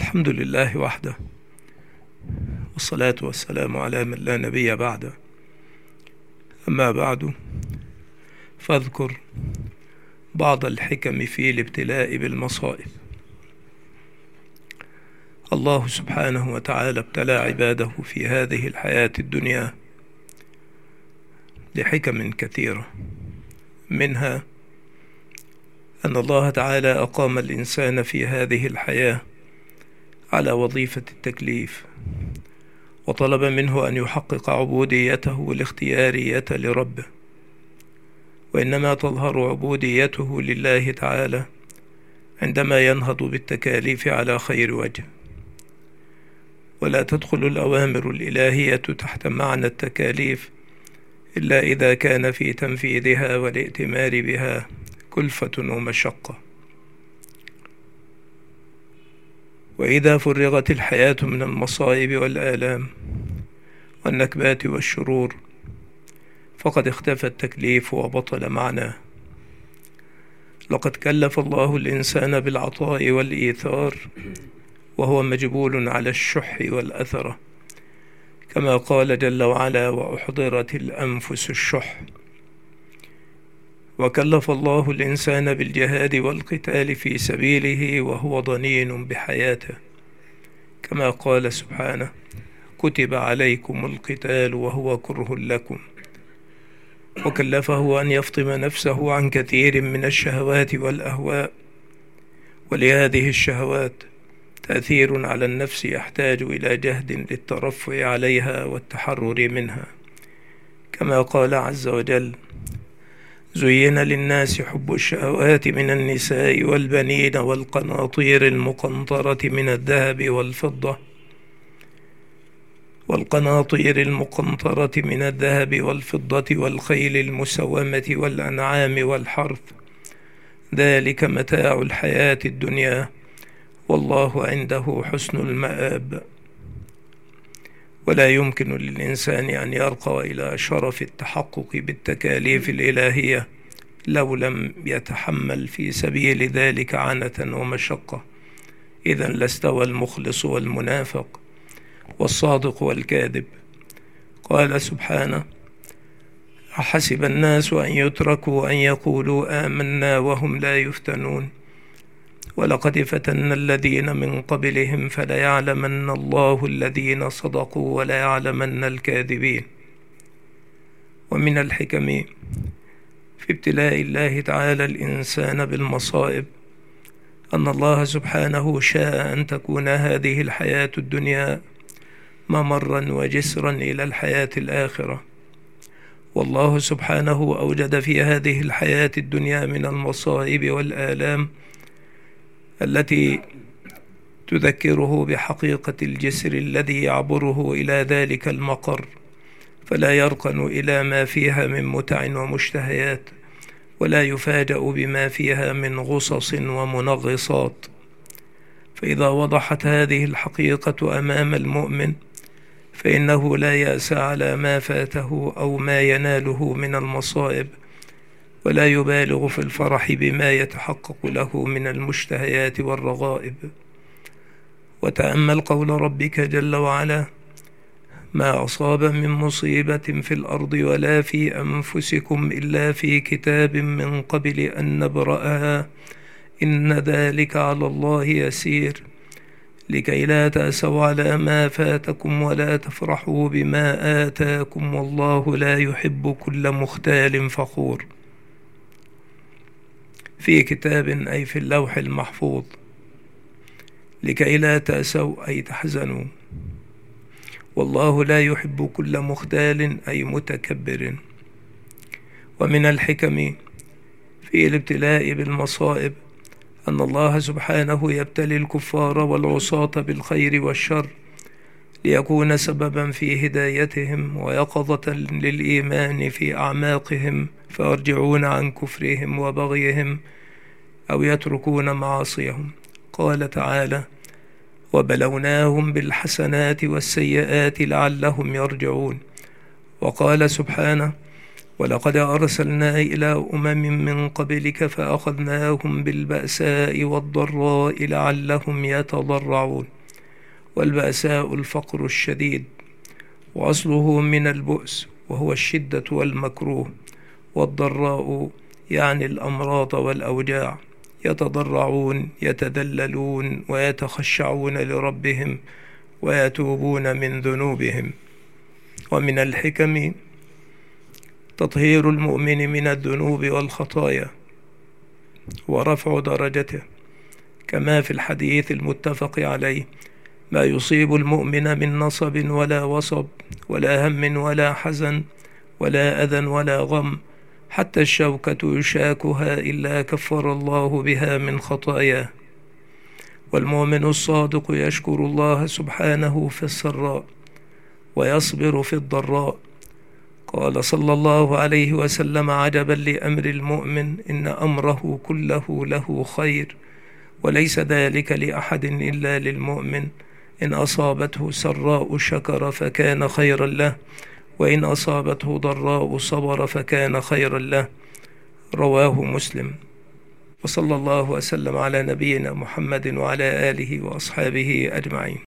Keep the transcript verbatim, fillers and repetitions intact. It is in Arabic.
الحمد لله وحده، والصلاة والسلام على من لا نبي بعده. أما بعد، فاذكر بعض الحكم في الابتلاء بالمصائب. الله سبحانه وتعالى ابتلى عباده في هذه الحياة الدنيا لحكم كثيرة، منها أن الله تعالى أقام الإنسان في هذه الحياة على وظيفة التكليف، وطلب منه أن يحقق عبوديته والاختيارية لربه، وإنما تظهر عبوديته لله تعالى عندما ينهض بالتكاليف على خير وجه، ولا تدخل الأوامر الإلهية تحت معنى التكاليف إلا إذا كان في تنفيذها والائتمار بها كلفة ومشقة. وإذا فرغت الحياة من المصائب والآلام والنكبات والشرور فقد اختفى التكليف وبطل معناه. لقد كلف الله الإنسان بالعطاء والإيثار وهو مجبول على الشح والأثرة، كما قال جل وعلا: وأحضرت الأنفس الشح. وكلف الله الإنسان بالجهاد والقتال في سبيله وهو ضنين بحياته، كما قال سبحانه: كتب عليكم القتال وهو كره لكم. وكلفه أن يفطم نفسه عن كثير من الشهوات والأهواء، ولهذه الشهوات تأثير على النفس يحتاج إلى جهد للترفع عليها والتحرر منها، كما قال عز وجل: زين للناس حب الشهوات من النساء والبنين والقناطير المقنطرة من الذهب والفضة والقناطير المقنطرة من الذهب والفضة والخيل المسومة والأنعام والحرث، ذلك متاع الحياة الدنيا والله عنده حسن المآب. ولا يمكن للإنسان أن يرقى إلى شرف التحقق بالتكاليف الإلهية لو لم يتحمل في سبيل ذلك عنة ومشقة، إذا لاستوى المخلص والمنافق والصادق والكاذب. قال سبحانه: أحسب الناس أن يتركوا أن يقولوا آمنا وهم لا يفتنون ولقد فتنا الذين من قبلهم فليعلمن الله الذين صدقوا وليعلمن الكاذبين. ومن الحكم في ابتلاء الله تعالى الإنسان بالمصائب أن الله سبحانه شاء أن تكون هذه الحياة الدنيا ممرا وجسرا إلى الحياة الآخرة. والله سبحانه أوجد في هذه الحياة الدنيا من المصائب والآلام التي تذكره بحقيقة الجسر الذي يعبره إلى ذلك المقر، فلا يركن إلى ما فيها من متع ومشتهيات، ولا يفاجأ بما فيها من غصص ومنغصات. فإذا وضحت هذه الحقيقة أمام المؤمن فإنه لا يأس على ما فاته أو ما يناله من المصائب، ولا يبالغ في الفرح بما يتحقق له من المشتهيات والرغائب. وتأمل قول ربك جل وعلا: ما أصاب من مصيبة في الأرض ولا في أنفسكم إلا في كتاب من قبل أن نبرأها إن ذلك على الله يسير لكي لا تأسوا على ما فاتكم ولا تفرحوا بما آتاكم والله لا يحب كل مختال فخور. في كتاب أي في اللوح المحفوظ، لكي لا تأسوا أي تحزنوا، والله لا يحب كل مختال أي متكبر. ومن الحكم في الابتلاء بالمصائب أن الله سبحانه يبتلي الكفار والعصاة بالخير والشر ليكون سببا في هدايتهم ويقظة للإيمان في أعماقهم فيرجعون عن كفرهم وبغيهم أو يتركون معاصيهم. قال تعالى: وبلوناهم بالحسنات والسيئات لعلهم يرجعون. وقال سبحانه: ولقد أرسلنا إلى أمم من قبلك فأخذناهم بالبأساء والضراء لعلهم يتضرعون. والبأساء الفقر الشديد، وأصله من البؤس وهو الشدة والمكروه، والضراء يعني الأمراض والأوجاع، يتضرعون يتذللون ويتخشعون لربهم ويتوبون من ذنوبهم. ومن الحكم تطهير المؤمن من الذنوب والخطايا ورفع درجته، كما في الحديث المتفق عليه: ما يصيب المؤمن من نصب ولا وصب ولا هم ولا حزن ولا أذى ولا غم حتى الشوكة يشاكها إلا كفر الله بها من خطاياه. والمؤمن الصادق يشكر الله سبحانه في السراء ويصبر في الضراء. قال صلى الله عليه وسلم: عجبا لأمر المؤمن، إن أمره كله له خير، وليس ذلك لأحد إلا للمؤمن، إن أصابته سراء شكر فكان خيرا له، وإن أصابته ضراء صبر فكان خيرا له. رواه مسلم. وصلى الله وسلم على نبينا محمد وعلى آله وأصحابه أجمعين.